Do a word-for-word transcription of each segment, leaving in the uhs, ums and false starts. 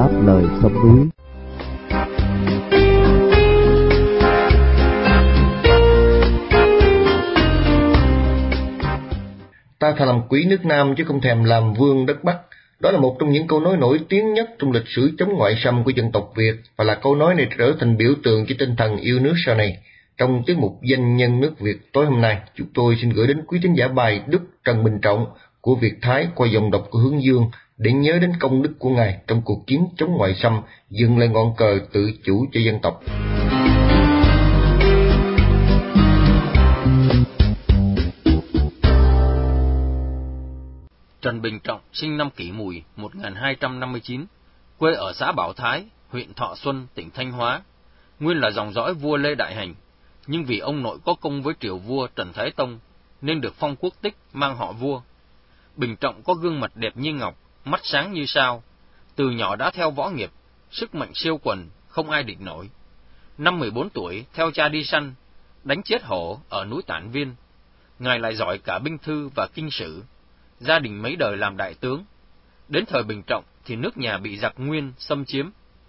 đáp lời sông núi. Ta thà làm quỷ nước Nam chứ không thèm làm vương đất Bắc. Đó là một trong những câu nói nổi tiếng nhất trong lịch sử chống ngoại xâm của dân tộc Việt, và là câu nói này trở thành biểu tượng cho tinh thần yêu nước sau này. Trong tiết mục Danh nhân nước Việt tối hôm nay, chúng tôi xin gửi đến quý thính giả bài Đức Trần Bình Trọng của Việt Thái qua dòng đọc của Hướng Dương để nhớ đến công đức của Ngài trong cuộc chiến chống ngoại xâm, dựng lại ngọn cờ tự chủ cho dân tộc. Trần Bình Trọng sinh năm Kỷ Mùi một nghìn hai trăm năm mươi chín, quê ở xã Bảo Thái, huyện Thọ Xuân, tỉnh Thanh Hóa. Nguyên là dòng dõi vua Lê Đại Hành, nhưng vì ông nội có công với triều vua Trần Thái Tông nên được phong quốc tích mang họ vua. Bình Trọng có gương mặt đẹp như ngọc, mắt sáng như sao. Từ nhỏ đã theo võ nghiệp, sức mạnh siêu quần, không ai địch nổi. Năm mười bốn tuổi, theo cha đi săn, đánh chết hổ ở núi Tản Viên. Ngài lại giỏi cả binh thư và kinh sử. Gia đình mấy đời làm đại tướng. Đến thời Bình Trọng thì nước nhà bị giặc Nguyên xâm chiếm.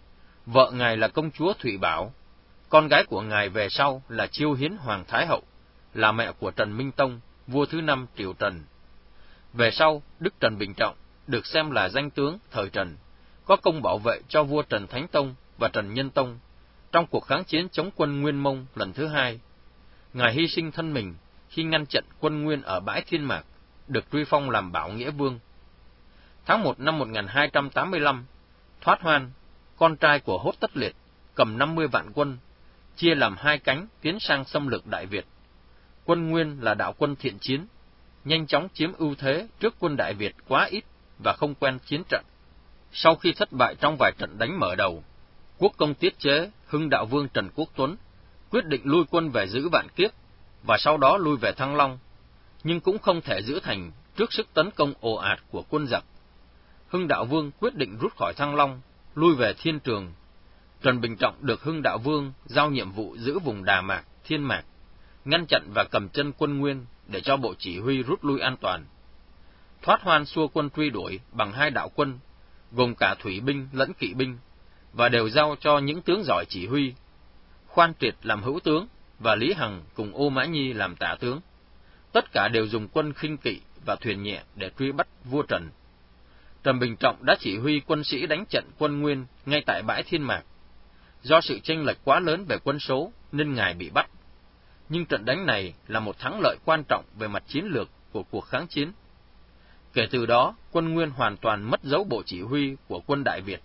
Vợ ngài là công chúa Thụy Bảo, con gái của ngài về sau là Chiêu Hiến Hoàng Thái Hậu, là mẹ của Trần Minh Tông, vua thứ năm triều Trần. Về sau, Đức Trần Bình Trọng được xem là danh tướng thời Trần, có công bảo vệ cho vua Trần Thánh Tông và Trần Nhân Tông trong cuộc kháng chiến chống quân Nguyên Mông lần thứ hai. Ngài hy sinh thân mình khi ngăn chặn quân Nguyên ở bãi Thiên Mạc, được truy phong làm Bảo Nghĩa Vương. Tháng một năm một nghìn hai trăm tám mươi lăm, Thoát Hoan, con trai của Hốt Tất Liệt, cầm năm mươi vạn quân, chia làm hai cánh tiến sang xâm lược Đại Việt. Quân Nguyên là đạo quân thiện chiến, nhanh chóng chiếm ưu thế trước quân Đại Việt quá ít và không quen chiến trận. Sau khi thất bại trong vài trận đánh mở đầu, quốc công tiết chế Hưng Đạo Vương Trần Quốc Tuấn quyết định lui quân về giữ Vạn Kiếp và sau đó lui về Thăng Long, nhưng cũng không thể giữ thành trước sức tấn công ồ ạt của quân giặc. Hưng Đạo Vương quyết định rút khỏi Thăng Long, lui về Thiên Trường. Trần Bình Trọng được Hưng Đạo Vương giao nhiệm vụ giữ vùng Đà Mạc, Thiên Mạc, ngăn chặn và cầm chân quân Nguyên để cho bộ chỉ huy rút lui an toàn. Thoát Hoan xua quân truy đuổi bằng hai đạo quân, gồm cả thủy binh lẫn kỵ binh, và đều giao cho những tướng giỏi chỉ huy. Khoan Triệt làm hữu tướng và Lý Hằng cùng Ô Mã Nhi làm tả tướng. Tất cả đều dùng quân khinh kỵ và thuyền nhẹ để truy bắt vua Trần. Trần Bình Trọng đã chỉ huy quân sĩ đánh trận quân Nguyên ngay tại bãi Thiên Mạc. Do sự chênh lệch quá lớn về quân số nên ngài bị bắt. Nhưng trận đánh này là một thắng lợi quan trọng về mặt chiến lược của cuộc kháng chiến. Kể từ đó, quân Nguyên hoàn toàn mất dấu bộ chỉ huy của quân Đại Việt.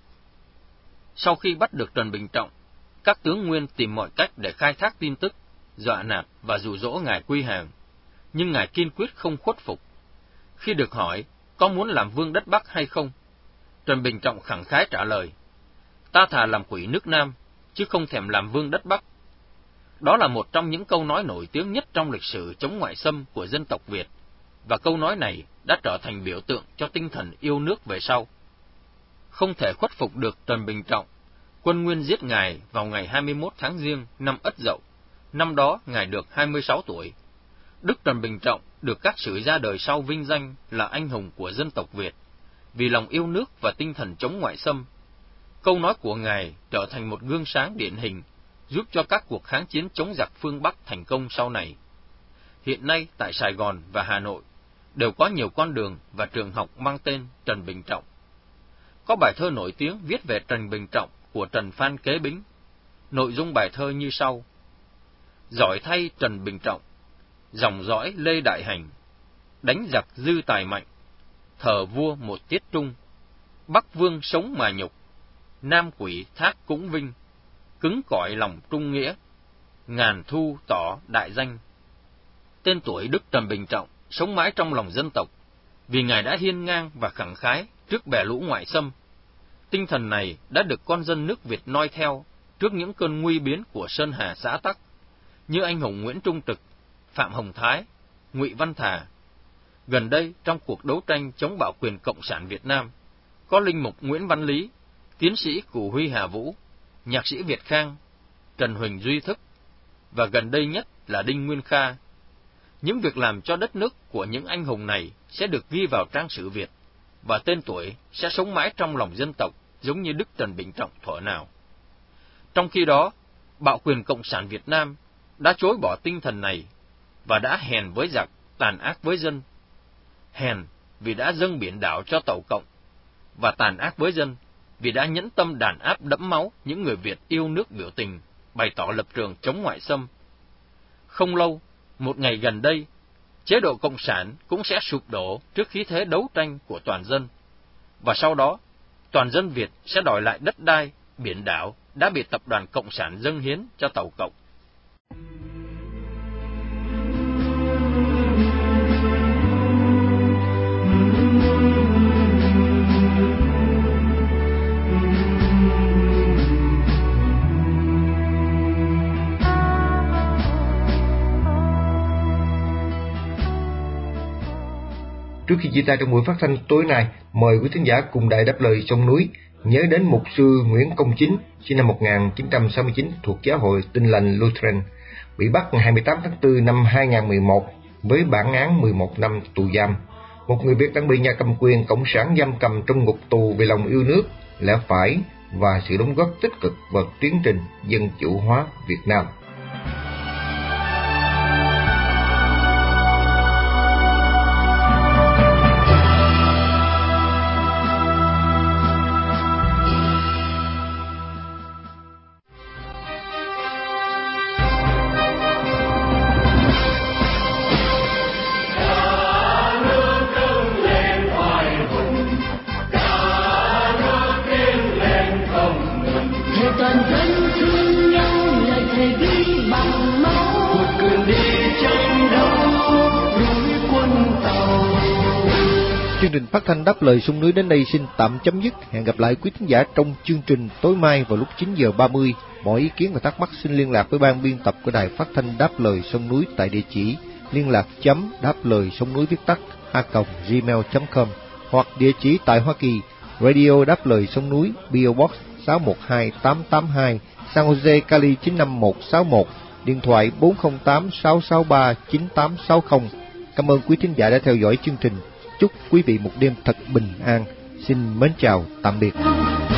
Sau khi bắt được Trần Bình Trọng, các tướng Nguyên tìm mọi cách để khai thác tin tức, dọa nạt và dụ dỗ ngài quy hàng. Nhưng ngài kiên quyết không khuất phục. Khi được hỏi có muốn làm vương đất Bắc hay không, Trần Bình Trọng khẳng khái trả lời: ta thà làm quỷ nước Nam, chứ không thèm làm vương đất Bắc. Đó là một trong những câu nói nổi tiếng nhất trong lịch sử chống ngoại xâm của dân tộc Việt, và câu nói này đã trở thành biểu tượng cho tinh thần yêu nước về sau. Không thể khuất phục được Trần Bình Trọng, quân Nguyên giết ngài vào ngày hai mươi mốt tháng Giêng năm Ất Dậu. Năm đó ngài được hai mươi sáu tuổi. Đức Trần Bình Trọng được các sử gia đời sau vinh danh là anh hùng của dân tộc Việt, vì lòng yêu nước và tinh thần chống ngoại xâm. Câu nói của ngài trở thành một gương sáng điển hình, giúp cho các cuộc kháng chiến chống giặc phương Bắc thành công sau này. Hiện nay tại Sài Gòn và Hà Nội đều có nhiều con đường và trường học mang tên Trần Bình Trọng. Có bài thơ nổi tiếng viết về Trần Bình Trọng của Trần Phan Kế Bính. Nội dung bài thơ như sau: giỏi thay Trần Bình Trọng, dòng dõi Lê Đại Hành, đánh giặc dư tài mạnh, thờ vua một tiết trung, Bắc Vương sống mà nhục, Nam quỷ thác cũng vinh, cứng cỏi lòng trung nghĩa, ngàn thu tỏ đại danh. Tên tuổi Đức Trần Bình Trọng sống mãi trong lòng dân tộc, vì ngài đã hiên ngang và khẳng khái trước bè lũ ngoại xâm. Tinh thần này đã được con dân nước Việt noi theo trước những cơn nguy biến của Sơn Hà xã Tắc, như anh hùng Nguyễn Trung Trực, Phạm Hồng Thái, Ngụy Văn Thà. Gần đây, trong cuộc đấu tranh chống bạo quyền Cộng sản Việt Nam, có linh mục Nguyễn Văn Lý, tiến sĩ Cù Huy Hà Vũ, nhạc sĩ Việt Khang, Trần Huỳnh Duy Thức, và gần đây nhất là Đinh Nguyên Kha. Những việc làm cho đất nước của những anh hùng này sẽ được ghi vào trang sử Việt, và tên tuổi sẽ sống mãi trong lòng dân tộc, giống như Đức Trần Bình Trọng thuở nào. Trong khi đó, bạo quyền Cộng sản Việt Nam đã chối bỏ tinh thần này và đã hèn với giặc, tàn ác với dân. Hèn vì đã dâng biển đảo cho Tàu Cộng, và tàn ác với dân vì đã nhẫn tâm đàn áp đẫm máu những người Việt yêu nước biểu tình, bày tỏ lập trường chống ngoại xâm. Không lâu, một ngày gần đây, chế độ Cộng sản cũng sẽ sụp đổ trước khí thế đấu tranh của toàn dân, và sau đó, toàn dân Việt sẽ đòi lại đất đai, biển đảo đã bị tập đoàn Cộng sản dâng hiến cho Tàu Cộng. Trước khi chia tay trong buổi phát thanh tối nay, mời quý thính giả cùng Đài Đáp Lời Sông Núi nhớ đến mục sư Nguyễn Công Chính, sinh năm một nghìn chín trăm sáu mươi chín, thuộc Giáo hội Tin lành Lutheran, bị bắt ngày hai mươi tám tháng tư năm hai nghìn không trăm mười một với bản án mười một năm tù giam. Một người Việt đang bị nhà cầm quyền Cộng sản giam cầm trong ngục tù vì lòng yêu nước, lẽ phải và sự đóng góp tích cực vào tiến trình dân chủ hóa Việt Nam. Chương trình phát thanh Đáp Lời Sông Núi đến đây xin tạm chấm dứt. Hẹn gặp lại quý thính giả trong chương trình tối mai vào lúc chín giờ ba mươi. Mọi ý kiến và thắc mắc xin liên lạc với ban biên tập của Đài Phát thanh Đáp Lời Sông Núi tại địa chỉ liên lạc chấm đáp lời sông núi viết tắt a còng gmail chấm com, hoặc địa chỉ tại Hoa Kỳ, Radio Đáp Lời Sông Núi, pê ô Box sáu một hai tám tám hai, San Jose, Cali chín năm một sáu một, điện thoại bốn không tám sáu sáu ba chín tám sáu không. Cảm ơn quý thính giả đã theo dõi chương trình. Chúc quý vị một đêm thật bình an. Xin mến chào, tạm biệt.